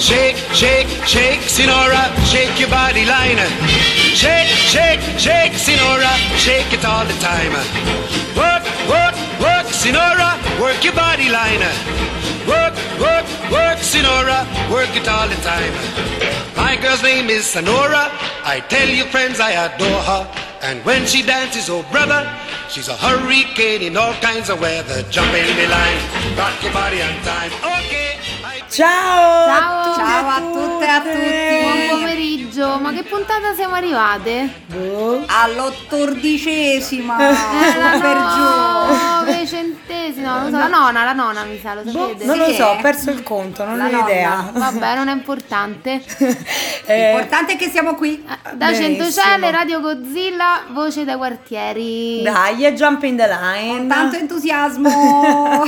Shake, shake, shake, Sinora, shake your body line. Shake, shake, shake, Sinora, shake it all the time. Work, work, work, Sinora, work your body line. Work, work, work, Sinora, work it all the time. My girl's name is Sonora. I tell you friends I adore her. And when she dances, oh brother, she's a hurricane in all kinds of weather. Jump in the line, rock your body on time. Okay. Ciao! Ciao a tutte e a tutti. Buon pomeriggio. Ma che puntata siamo arrivate? All'14ª. Per giù. 200ª. Non so, la nona mi sa, lo sapete? Non lo so, ho perso il conto, non ho idea. Vabbè, non è importante. L'importante è che siamo qui. Da Centocelle, Radio Godzilla, voce dai quartieri. Dai, e jump in the line. Con tanto entusiasmo.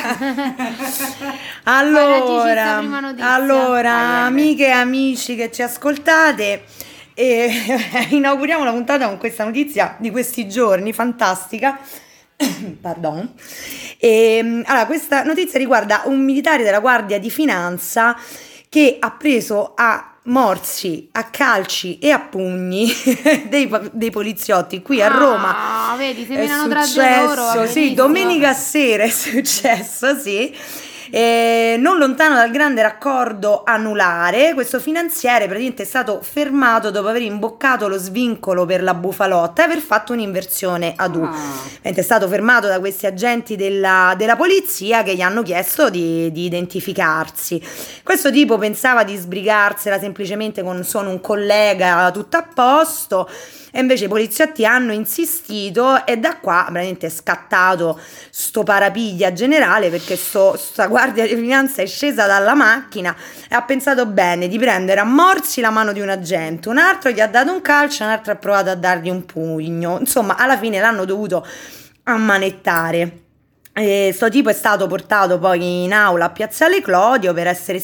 Allora, amiche e amici che ci ascoltate, inauguriamo la puntata con questa notizia di questi giorni, fantastica. Pardon. Allora, questa notizia riguarda un militare della Guardia di Finanza che ha preso a morsi, a calci e a pugni dei poliziotti qui a Roma. Vedi, si menano tra di loro. Sì, domenica sera è successo, sì. Non lontano dal grande raccordo anulare, questo finanziere praticamente è stato fermato dopo aver imboccato lo svincolo per la Bufalotta e aver fatto un'inversione ad U. È stato fermato da questi agenti della polizia che gli hanno chiesto di identificarsi. Questo tipo pensava di sbrigarsela semplicemente con sono un collega, tutto a posto. E invece i poliziotti hanno insistito e da qua veramente è scattato sto parapiglia generale, perché sta Guardia di Finanza è scesa dalla macchina e ha pensato bene di prendere a morsi la mano di un agente, un altro gli ha dato un calcio, un altro ha provato a dargli un pugno, insomma alla fine l'hanno dovuto ammanettare. Sto tipo è stato portato poi in aula a Piazzale Clodio per essere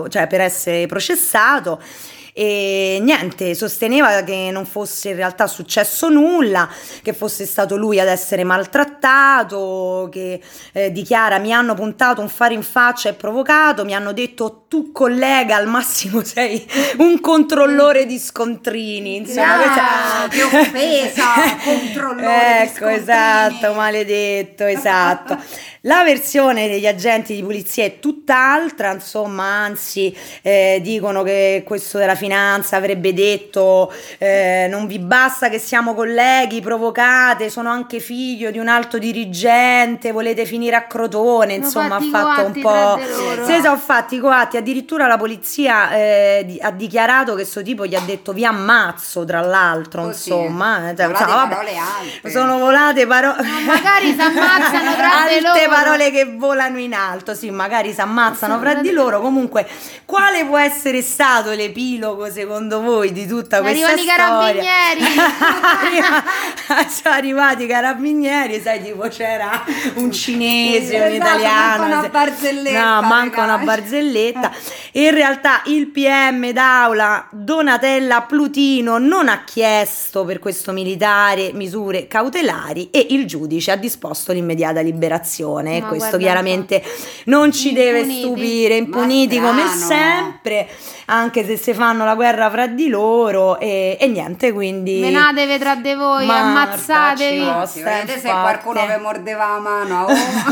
processato. E niente, sosteneva che non fosse in realtà successo nulla, che fosse stato lui ad essere maltrattato, che dichiara: mi hanno puntato un faro in faccia e provocato, mi hanno detto tu collega al massimo sei un controllore di scontrini, insomma, che offesa, controllore di scontrini. Esatto, maledetto, esatto. La versione degli agenti di polizia è tutt'altra, insomma, anzi dicono che questo della finanza avrebbe detto non vi basta che siamo colleghi, provocate, sono anche figlio di un alto dirigente, volete finire a Crotone, insomma ha fatto un po'... Si sono fatti coatti, addirittura la polizia ha dichiarato che questo tipo gli ha detto vi ammazzo, tra l'altro, insomma. Parole alte. Sono volate parole... magari si ammazzano tra di loro. Parole che volano in alto, sì, magari si ammazzano fra di loro. Comunque, quale può essere stato l'epilogo secondo voi di tutta questa storia? Arrivano i carabinieri. Sono arrivati i carabinieri, sai, tipo c'era un cinese, un italiano, manca una barzelletta. No, manca una barzelletta. In realtà il PM d'aula Donatella Plutino non ha chiesto per questo militare misure cautelari e il giudice ha disposto l'immediata liberazione. E questo chiaramente non ci deve stupire, impuniti come sempre, anche se si fanno la guerra fra di loro e niente, quindi menatevi tra di voi, ammazzatevi. Vedete se qualcuno vi mordeva la mano.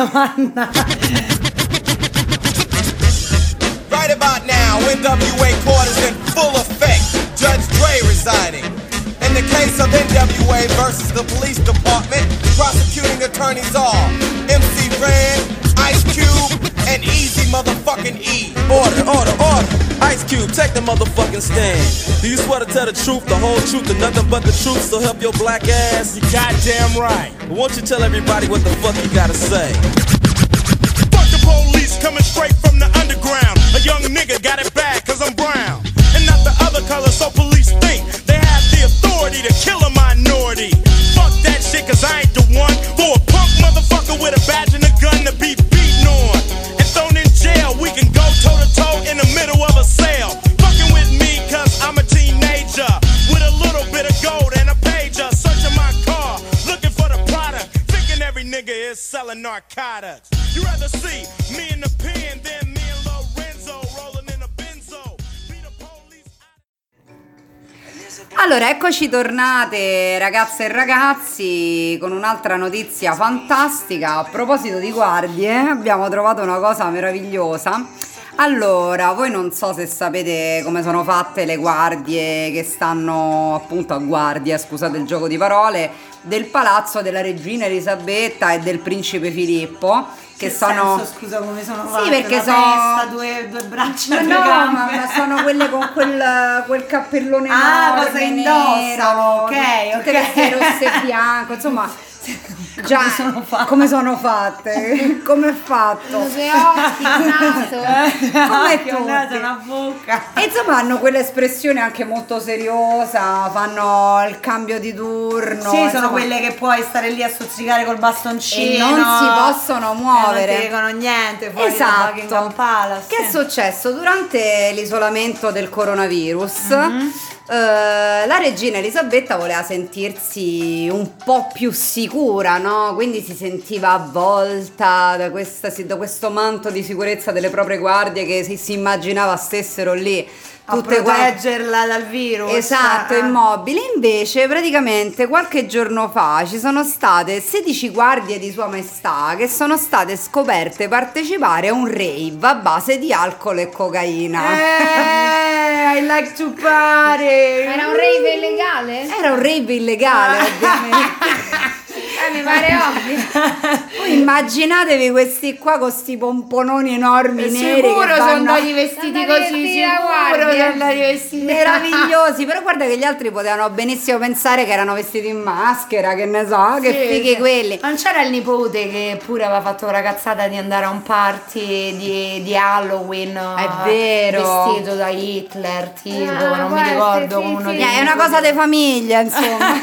Right about now, NWA court is in full effect. Judge Dre resigning. In the case of NWA versus the police department, prosecuting attorneys are MC Ren, Ice Cube, and Easy motherfucking E. Order, order, order. Ice Cube, take the motherfucking stand. Do you swear to tell the truth, the whole truth, and nothing but the truth, so help your black ass? You goddamn right. Won't you tell everybody what the fuck you gotta say? Fuck the police coming straight from the underground. A young nigga got it bad cause I'm brown. And not the other color, so police think they have the authority to kill a minority. Fuck that shit cause I ain't the one for a punk motherfucker with a badge and a gun to be beaten on and thrown in jail. We can go toe to toe in the middle of a sale. Fucking with me cause I'm a teenager with a little bit of gold and a pager. Searching my car, looking for the product, thinking every nigga is selling narcotics. You rather see me in the pen than me and Lorenzo rolling in a benzo. Allora, eccoci tornate ragazze e ragazzi con un'altra notizia fantastica. A proposito di guardie, abbiamo trovato una cosa meravigliosa. Allora, voi non so se sapete come sono fatte le guardie che stanno appunto a guardia, scusate il gioco di parole, del palazzo della regina Elisabetta e del principe Filippo. Che sono senso, scusa, come sono fatte? Sì, perché sono testa, due braccia, due gambe. ma sono quelle con quel cappellone cosa enorme, indossano, nero, ok. tutte vestite rosse e bianco, insomma. Già, come sono fatte? Come è fatto? Due occhi, il naso. Come naso, una bocca. E insomma hanno quell'espressione anche molto seriosa, fanno il cambio di turno. Sì, insomma, sono quelle che puoi stare lì a stuzzicare col bastoncino e non si possono muovere. Non ti dicono niente fuori da Esatto. Buckingham Palace. Che è successo durante l'isolamento del coronavirus? La regina Elisabetta voleva sentirsi un po' più sicura, no? Quindi si sentiva avvolta da questo manto di sicurezza delle proprie guardie che si immaginava stessero lì a proteggerla dal virus. Esatto, immobili. Invece praticamente qualche giorno fa ci sono state 16 guardie di Sua Maestà che sono state scoperte partecipare a un rave a base di alcol e cocaina. I like to party. Era un rave illegale? Era un rave illegale, ovviamente. Mi pare ovvio. Voi immaginatevi questi qua con sti pompononi enormi neri. Sicuro che sono vanno andati vestiti andati così, eh. sicuro sono andati vestiti meravigliosi. Però guarda che gli altri potevano benissimo pensare che erano vestiti in maschera, che ne so, che fighi quelli. Non c'era il nipote che pure aveva fatto una cazzata di andare a un party di Halloween? È vero. Vestito da Hitler, tipo, non mi guarda, ricordo sì, uno sì. di È una cosa di famiglia, insomma.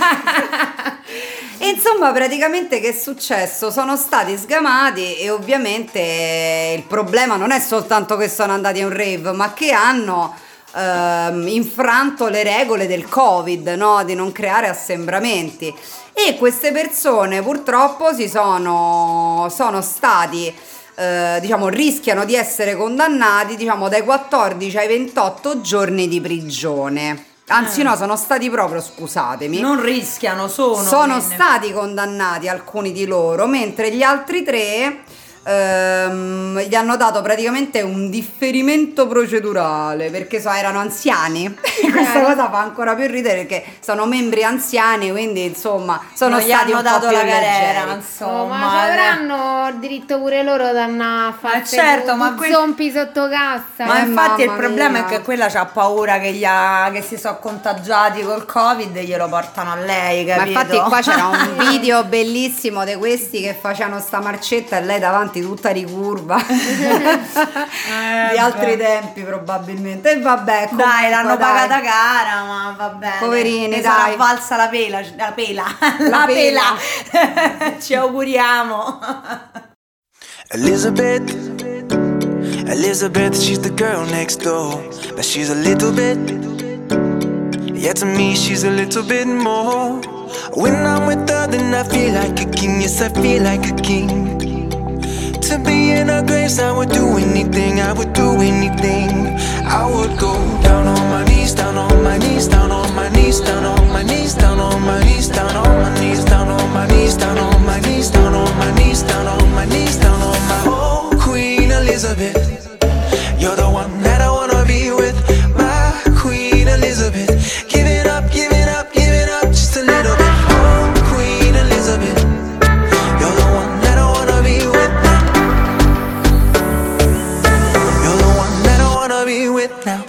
E insomma, praticamente che è successo? Sono stati sgamati e ovviamente il problema non è soltanto che sono andati a un rave, ma che hanno infranto le regole del Covid, no? Di non creare assembramenti. E queste persone purtroppo sono stati diciamo rischiano di essere condannati dai 14 ai 28 giorni di prigione. Anzi no, sono stati proprio, scusatemi. Non rischiano, sono stati condannati alcuni di loro, mentre gli altri 3 gli hanno dato praticamente un differimento procedurale perché erano anziani. Questa cosa fa ancora più ridere perché sono membri anziani, quindi insomma sono stati un po' più carriera, ma insomma. ci avranno diritto pure loro da andare a fare certo, ma zompi sotto cassa. Ma infatti il mamma problema mia. è che quella c'ha paura che si sono contagiati col Covid e glielo portano a lei, capito? Ma infatti qua c'era un video bellissimo di questi che facevano sta marcetta e lei davanti tutta ricurva di altri tempi probabilmente. E vabbè, dai, l'hanno dai. pagata cara, ma va bene. Poverini, ne dai. sarà valsa la pela. Ci auguriamo. Elizabeth, she's the girl next door, but she's a little bit, yeah, to me she's a little bit more. When I'm with her then I feel like a king, yes I feel like a king. To be in her grace I would do anything, I would do anything. I would go down on my knees, down on my knees, down on my knees, down on my knees, down on my knees, down on my knees, down on my knees, down on my knees, down on my knees, down on my knees, down on my oh Queen Elizabeth, you're the one that I wanna be with, my Queen Elizabeth. Give it up, give it up, give it up just a little bit. Oh Queen Elizabeth, you're the one that I wanna be with now. You're the one that I wanna be with now.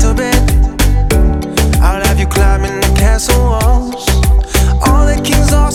Climbing the castle walls, all the kings are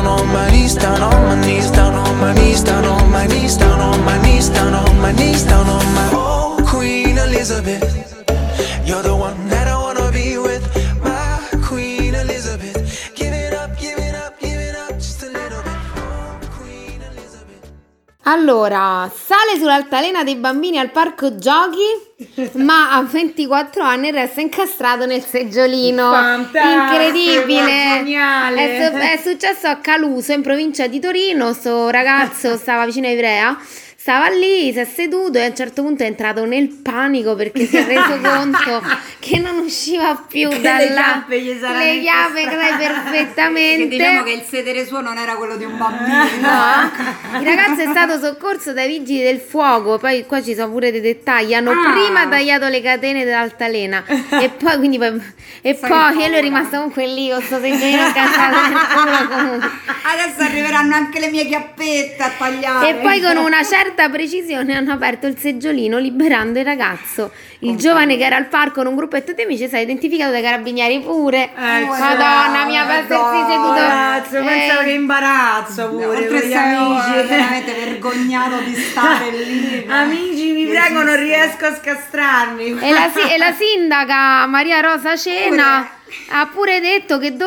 on my knees, down on my knees, down on my knees, down on my knees, down on my knees, down on my knees, down on my oh Queen Elizabeth, you're the one that I wanna be with, my Queen Elizabeth. Give it up, give it up, give it up just a little bit. Oh Queen Elizabeth. Allora, sale sull'altalena dei bambini al parco giochi, ma a 24 anni resta incastrato nel seggiolino. Fantastico, incredibile. geniale. È successo a Caluso, in provincia di Torino. Sto ragazzo stava vicino a Ivrea, stava lì, si è seduto e a un certo punto è entrato nel panico perché si è reso conto che non usciva più Che da le là. chiappe gli saranno Le chiappe perfettamente. Che diciamo che il sedere suo non era quello di un bambino. No, il ragazzo è stato soccorso dai vigili del fuoco. Poi qua ci sono pure dei dettagli. Hanno prima tagliato le catene dell'altalena e poi quindi poi lui è rimasto comunque lì con sto seggiolino casato nel culo comunque. Adesso arriveranno anche le mie chiappette a tagliare. E poi con una certa precisione hanno aperto il seggiolino liberando il ragazzo. Il giovane che era al parco con un gruppetto di amici si è identificato dai carabinieri pure. Madonna mia, per essersi seduto. Cazzo, pensavo che imbarazzo pure. Oltre con a gli essere amici. veramente vergognato di stare lì. Amici, vi prego, non riesco a scastrarmi. E la sindaca Maria Rosa Cena ha pure detto che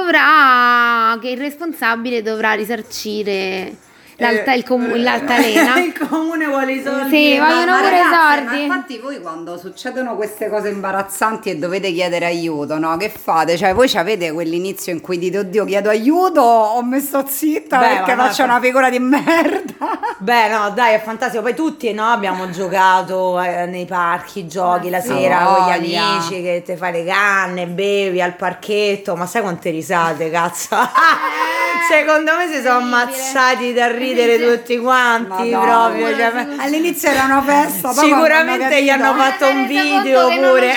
il responsabile dovrà risarcire l'altalena. Il comune vuole i soldi. Sì, vogliono pure i Ma soldi. infatti voi quando succedono queste cose imbarazzanti e dovete chiedere aiuto, no? Che fate? Cioè voi avete quell'inizio in cui dite oddio chiedo aiuto o mi sto zitta perché faccio una figura di merda. Beh, no, dai, è fantastico. Poi tutti, no, abbiamo giocato nei parchi, giochi la sera con gli voglia. amici, che te fai le canne, bevi al parchetto. Ma sai quante risate, cazzo? Secondo me si sono ammazzati da ridere tutti quanti. Madonna. Proprio. Cioè, All'inizio era una festa, poi sicuramente gli hanno fatto un video pure.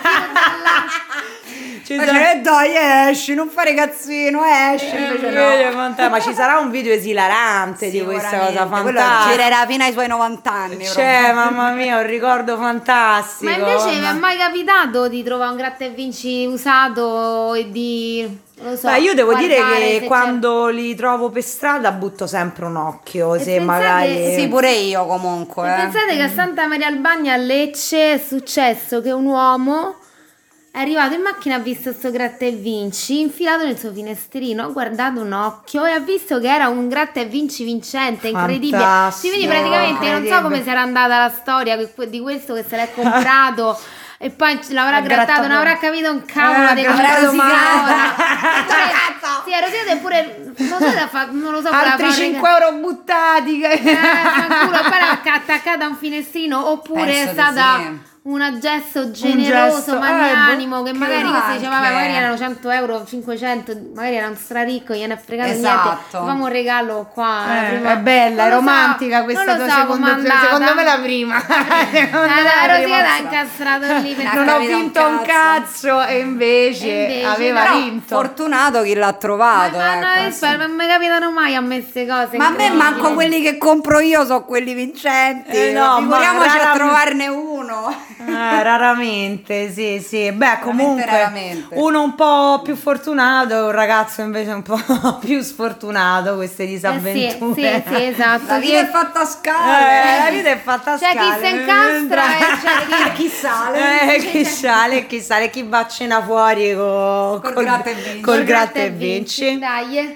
Ci sarà... dai esci, non fare cazzino, esci. Invece no. Ma ci sarà un video esilarante di questa cosa Quello fantastica. girerà fino ai suoi 90 anni. Cioè, mamma mia, un ricordo fantastico. Ma invece vi è mai capitato di trovare un gratta e vinci usato e di... non lo so, Beh, io devo dire guardare che se quando li trovo per strada butto sempre un occhio, se pensate- magari... Sì, pure io comunque. E pensate che a Santa Maria al Bagno a Lecce è successo che un uomo è arrivato in macchina, ha visto sto gratta e vinci infilato nel suo finestrino, ha guardato un occhio e ha visto che era un gratta e vinci vincente, incredibile. Fantastico, Quindi praticamente non so come sarà andata la storia di questo che se l'è comprato e poi l'avrà grattato, non avrà capito un cavolo di grattato cosa si male. Sì, era rosicato e pure non lo so, Altri 5 euro buttati. fanculo, poi l'ha attaccata a un finestrino oppure Penso è di stata sì. un gesto generoso, gesto, magnanimo, che magari anche. si diceva vabbè, magari erano 100 euro, 500, magari era un straricco, gliene è fregato Esatto. niente, facciamo un regalo qua. la prima- È bella, è Non lo so, romantica questa non lo cosa, so com'è andata. secondo me la prima. Secondo me La la Rosina prima. l'ha incastrato lì per Non ho capito un vinto un cazzo. cazzo e invece aveva Però, vinto. fortunato chi l'ha trovato. non mi capitano mai a me queste cose. Ma a me incredibili. manco quelli che compro io sono quelli vincenti. No, figuriamoci ma a trovarne uno. Raramente, sì. Beh, comunque raramente. uno un po' più fortunato e un ragazzo invece un po' più sfortunato, queste disavventure. Sì, esatto. La vita è fatta a scale. La vita è fatta a C'è chi scale. si incastra e c'è chi sale. Chi sale, chi va a cena fuori col gratta e vinci. col gratta e vinci. Dai.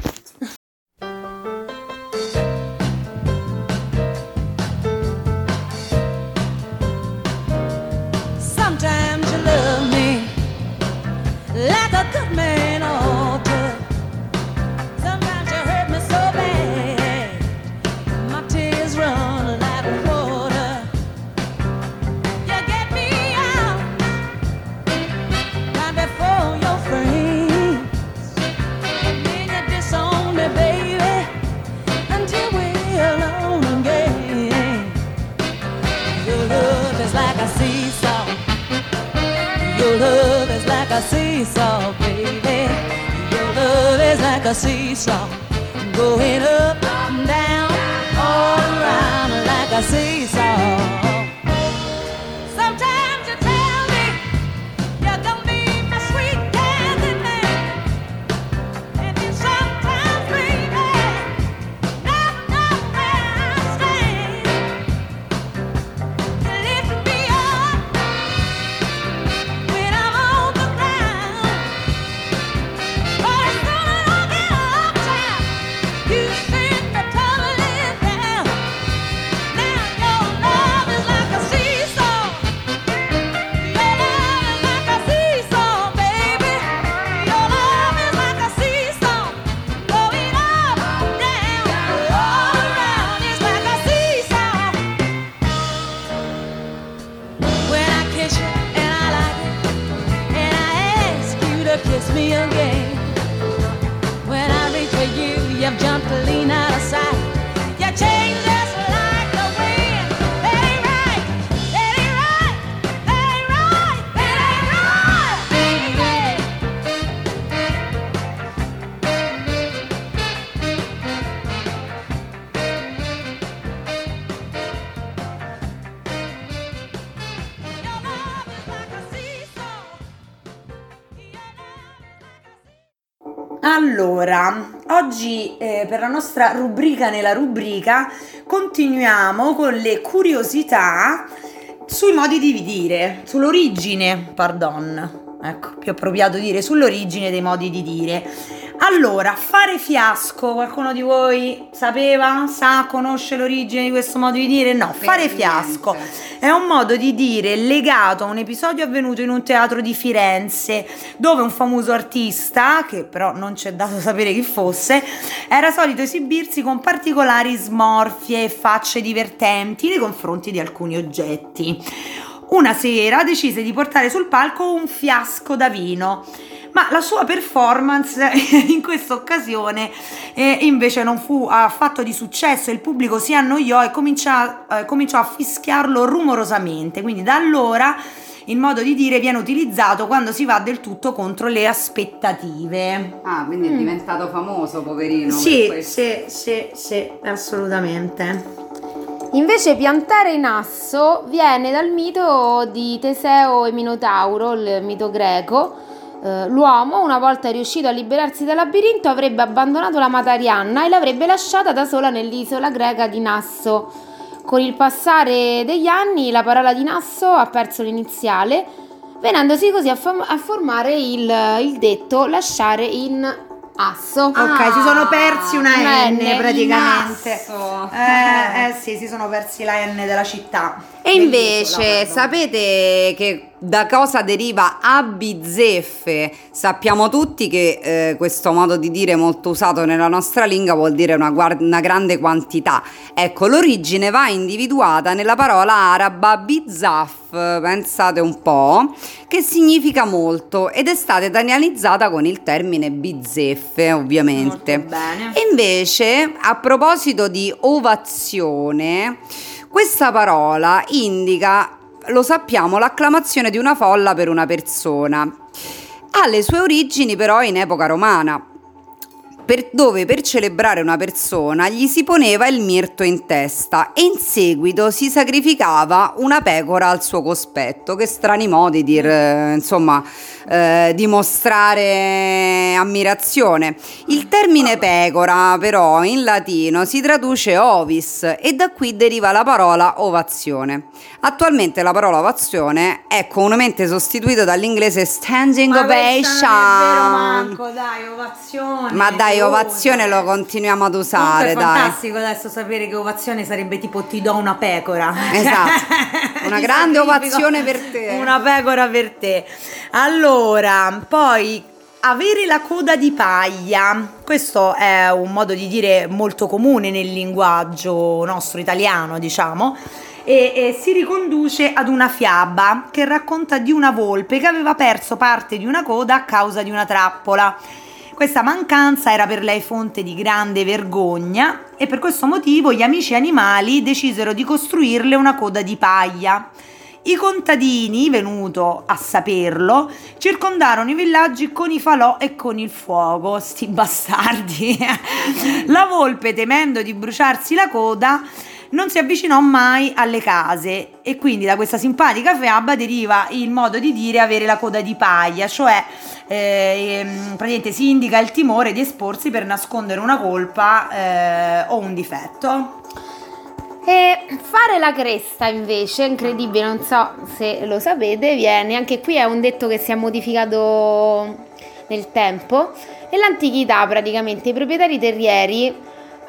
Sometimes you love me like a good man ought to. Sometimes you hurt me so bad, my tears run like water. You get me out right before your friends, and then you disown me, baby, until we're alone again. Your love is like a seesaw. Your love is like a seesaw, baby. Your love is like a seesaw, going up and down, all around like a seesaw. Sometimes you tell me you're gonna be my sweet candy man, and then sometimes, baby, Allora, oggi per la nostra rubrica nella rubrica continuiamo con le curiosità sui modi di dire, sull'origine, ecco, più appropriato dire sull'origine dei modi di dire. Allora, fare fiasco, qualcuno di voi conosce l'origine di questo modo di dire? No, fare fiasco è un modo di dire legato a un episodio avvenuto in un teatro di Firenze, dove un famoso artista, che però non c'è dato sapere chi fosse, era solito esibirsi con particolari smorfie e facce divertenti nei confronti di alcuni oggetti. Una sera decise di portare sul palco un fiasco da vino, ma la sua performance in questa occasione invece non fu affatto di successo. Il pubblico si annoiò e cominciò a fischiarlo rumorosamente. Quindi da allora il modo di dire viene utilizzato quando si va del tutto contro le aspettative. Ah, quindi è diventato famoso, poverino. Sì, assolutamente. Invece piantare in asso viene dal mito di Teseo e Minotauro, il mito greco. L'uomo, una volta riuscito a liberarsi dal labirinto, avrebbe abbandonato l'amata Arianna e l'avrebbe lasciata da sola nell'isola greca di Nasso. Con il passare degli anni la parola di Nasso ha perso l'iniziale, venendosi così a formare il detto lasciare in asso. Ok, si sono persi una N praticamente. Sì, si sono persi la N della città. E invece sapete che da cosa deriva abizzeffe? Sappiamo tutti che questo modo di dire molto usato nella nostra lingua vuol dire una grande quantità. Ecco, l'origine va individuata nella parola araba bizzaf, pensate un po', che significa molto ed è stata italianizzata con il termine bizzeffe, ovviamente. Molto bene. E invece, a proposito di ovazione, questa parola indica, lo sappiamo, l'acclamazione di una folla per una persona. Ha le sue origini però in epoca romana, dove per celebrare una persona gli si poneva il mirto in testa e in seguito si sacrificava una pecora al suo cospetto. Che strani modi di dimostrare ammirazione. Il termine pecora però in latino si traduce ovis e da qui deriva la parola ovazione. Attualmente la parola ovazione è comunemente sostituita dall'inglese standing ovation. Ma è vero, Marco, dai, ovazione. Ma dai, ovazione lo continuiamo ad usare, è dai. fantastico adesso sapere che ovazione sarebbe tipo ti do una pecora. Esatto. Una grande ovazione per te. Una pecora per te. Allora, poi avere la coda di paglia. Questo è un modo di dire molto comune nel linguaggio nostro italiano, diciamo. E si riconduce ad una fiaba che racconta di una volpe che aveva perso parte di una coda a causa di una trappola. Questa mancanza era per lei fonte di grande vergogna e per questo motivo gli amici animali decisero di costruirle una coda di paglia. I contadini, venuto a saperlo, circondarono i villaggi con i falò e con il fuoco. Sti bastardi! La volpe, temendo di bruciarsi la coda, non si avvicinò mai alle case e quindi da questa simpatica fiaba deriva il modo di dire avere la coda di paglia, cioè praticamente si indica il timore di esporsi per nascondere una colpa o un difetto. E fare la cresta invece, incredibile, non so se lo sapete, viene, anche qui è un detto che si è modificato nel tempo. Nell'antichità praticamente i proprietari terrieri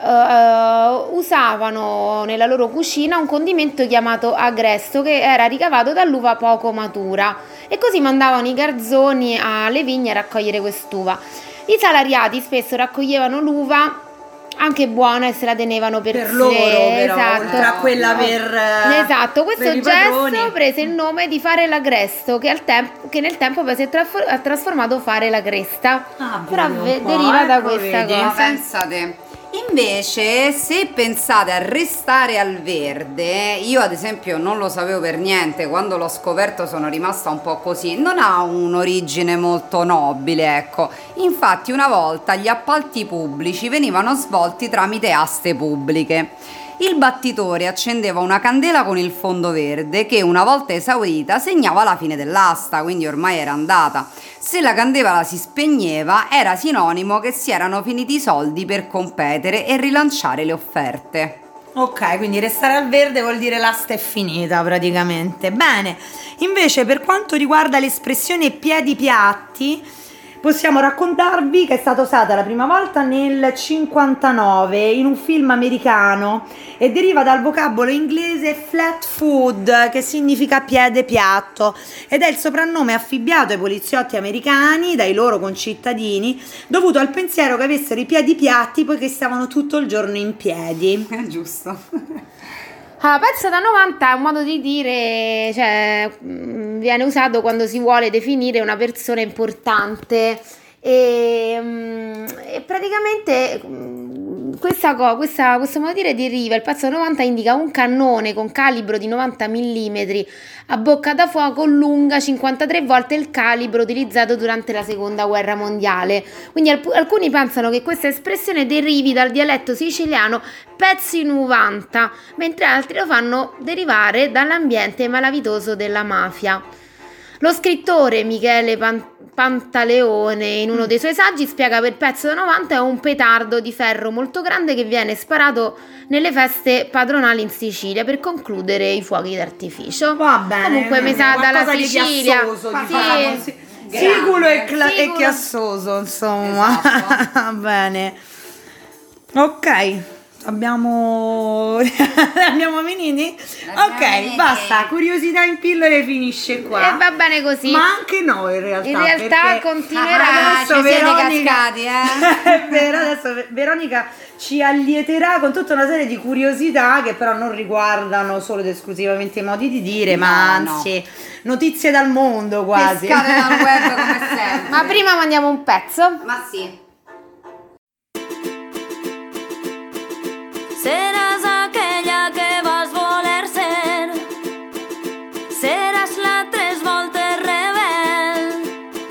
usavano nella loro cucina un condimento chiamato agresto che era ricavato dall'uva poco matura e così mandavano i garzoni alle vigne a raccogliere quest'uva. I salariati spesso raccoglievano l'uva anche buona e se la tenevano per loro, sé, però, esatto. oltre a quella esatto, questo per i gesto padroni. prese il nome di fare l'agresto che nel tempo poi si è trasformato fare la cresta. Però deriva da questa cosa. Pensate. Invece, se pensate a restare al verde, io ad esempio non lo sapevo per niente, quando l'ho scoperto sono rimasta un po' così, non ha un'origine molto nobile, ecco. Infatti una volta gli appalti pubblici venivano svolti tramite aste pubbliche Il battitore accendeva una candela con il fondo verde che, una volta esaurita, segnava la fine dell'asta, quindi ormai era andata. Se la candela si spegneva era sinonimo che si erano finiti i soldi per competere e rilanciare le offerte. Ok, quindi restare al verde vuol dire l'asta è finita praticamente. Bene, invece per quanto riguarda l'espressione piedi piatti, possiamo raccontarvi che è stata usata la prima volta nel 59 in un film americano e deriva dal vocabolo inglese flat food, che significa piede piatto, ed è il soprannome affibbiato ai poliziotti americani dai loro concittadini dovuto al pensiero che avessero i piedi piatti poiché stavano tutto il giorno in piedi. Giusto. Pezzo da 90 è un modo di dire, cioè viene usato quando si vuole definire una persona importante e praticamente questo modo di dire deriva, il pezzo da 90 indica un cannone con calibro di 90 mm a bocca da fuoco lunga 53 volte il calibro utilizzato durante la seconda guerra mondiale. Quindi alcuni pensano che questa espressione derivi dal dialetto siciliano pezzi 90, mentre altri lo fanno derivare dall'ambiente malavitoso della mafia. Lo scrittore Michele Pantaleone in uno dei suoi saggi spiega che il pezzo da 90 è un petardo di ferro molto grande che viene sparato nelle feste padronali in Sicilia per concludere i fuochi d'artificio. Va bene. Comunque mi sa dalla qualcosa di Sicilia. chiassoso, diciamo. Siculo e chiassoso, insomma. Esatto. Va bene. Ok. Abbiamo finiti? Ok, basta, curiosità in pillole finisce qua. E va bene così. Ma anche noi in realtà. In realtà perché continuerà. adesso ci siete Veronica, cascati, è vero, adesso Veronica ci allieterà con tutta una serie di curiosità che però non riguardano solo ed esclusivamente i modi di dire, ma anzi notizie dal mondo quasi. Pescate dal web come sempre. Ma prima mandiamo un pezzo. Ma sì. Serás aquella que vas voler ser. Serás la tres voltes rebel.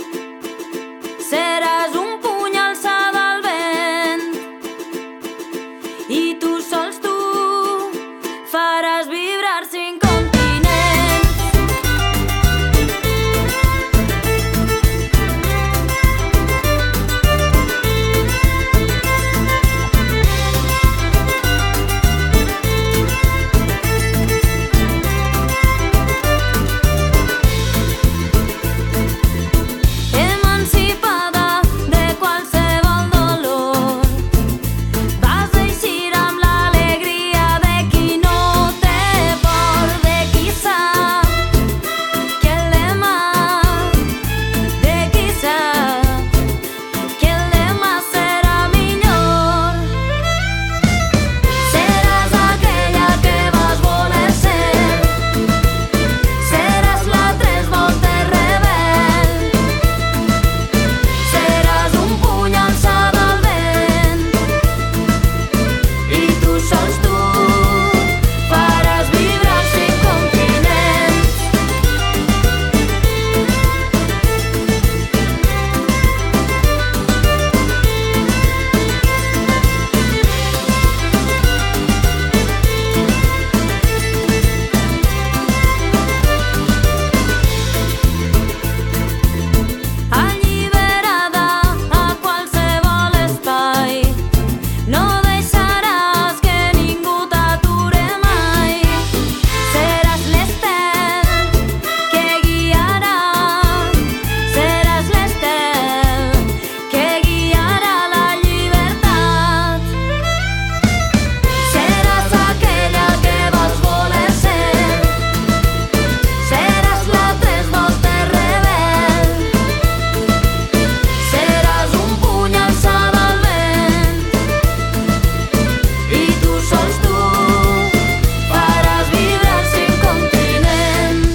Seràs un puny alçat al vent. I tu sols tu faràs vibrar 5 continents. Emancipada de qualsevol dolor, vas eixir amb l'alegria de qui no té por, de qui sap que el demà, de qui sap que el demà serà millor. Seràs aquella que vas voler ser. Seràs la tres voltes rebel. Seràs un puny alçat al vent. I tu sols tu faràs vibrar 5 continents. Alliberada a qualsevol espai, no deixaràs que ningú t'ature mai. Seràs l'estel que guiarà, seràs l'estel que guiarà la llibertat. Seràs aquella que vas voler ser. Seràs la tres voltes rebel. Seràs un puny alçat al vent. I tu sols tu faràs vibrar 5 continents.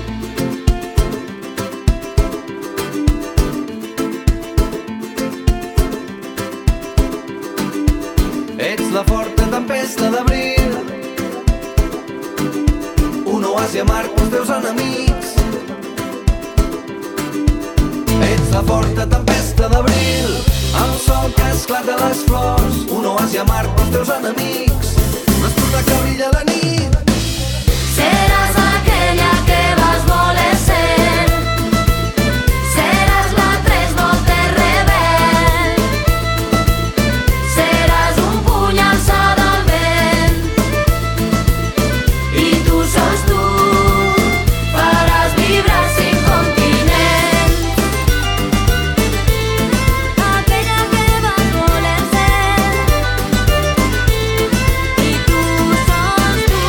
Ets la forta tempesta d'abril, un oasi amarg pels teus enemics. Ets la forta tempesta d'abril, el sol que esclata les flors, un oasi amarg pels teus enemics. Les una cabrilla la nit. Serás aquella que vas volesser, seràs la tres voltes rebel, seràs un puny alçat al vent, i tu sols tu faràs vibrar 5 continents. Aquella que vas voler ser, i tu sols tu.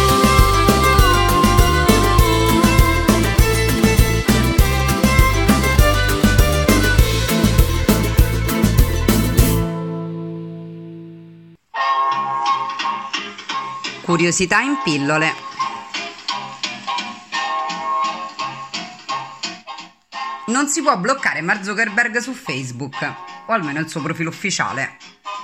Curiosità in pillole. Non si può bloccare Mark Zuckerberg su Facebook, o almeno il suo profilo ufficiale.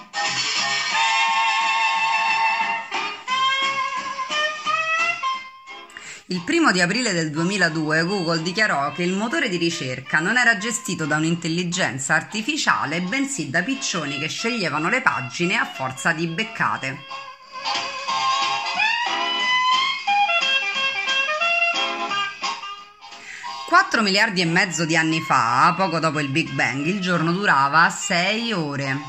Il 1° aprile del 2002 Google dichiarò che il motore di ricerca non era gestito da un'intelligenza artificiale, bensì da piccioni che sceglievano le pagine a forza di beccate. 4 miliardi e mezzo di anni fa, poco dopo il Big Bang, il giorno durava 6 ore.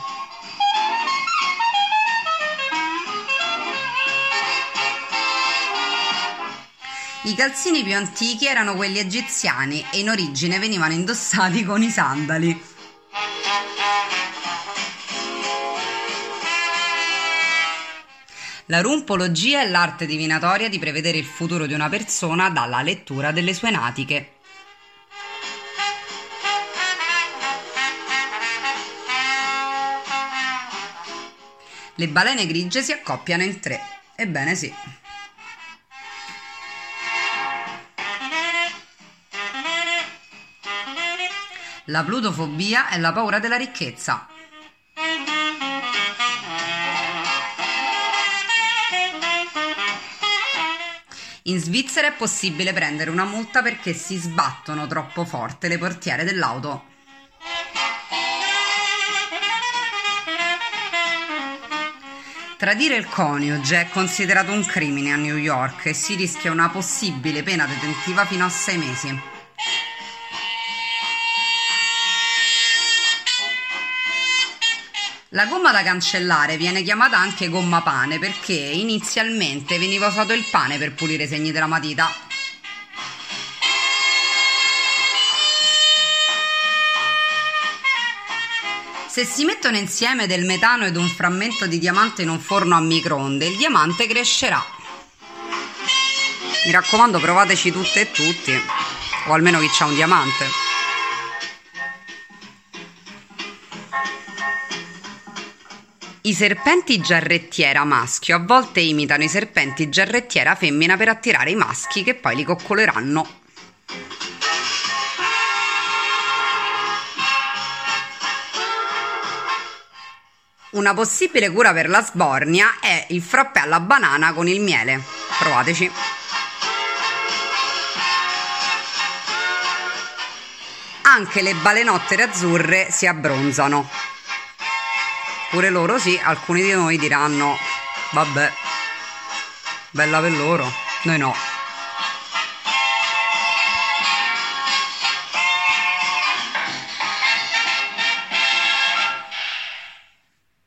I calzini più antichi erano quelli egiziani e in origine venivano indossati con i sandali. La rumpologia è l'arte divinatoria di prevedere il futuro di una persona dalla lettura delle sue natiche. Le balene grigie si accoppiano in 3. Ebbene sì. La plutofobia è la paura della ricchezza. In Svizzera è possibile prendere una multa perché si sbattono troppo forte le portiere dell'auto. Tradire il coniuge è considerato un crimine a New York e si rischia una possibile pena detentiva fino a 6 mesi. La gomma da cancellare viene chiamata anche gomma pane perché inizialmente veniva usato il pane per pulire i segni della matita. Se si mettono insieme del metano ed un frammento di diamante in un forno a microonde, il diamante crescerà. Mi raccomando, provateci tutte e tutti, o almeno chi c'ha un diamante. I serpenti giarrettiera maschio a volte imitano i serpenti giarrettiera femmina per attirare i maschi che poi li coccoleranno. Una possibile cura per la sbornia è il frappè alla banana con il miele. Provateci. Anche le balenottere azzurre si abbronzano. Pure loro sì, alcuni di noi diranno, vabbè, bella per loro, noi no.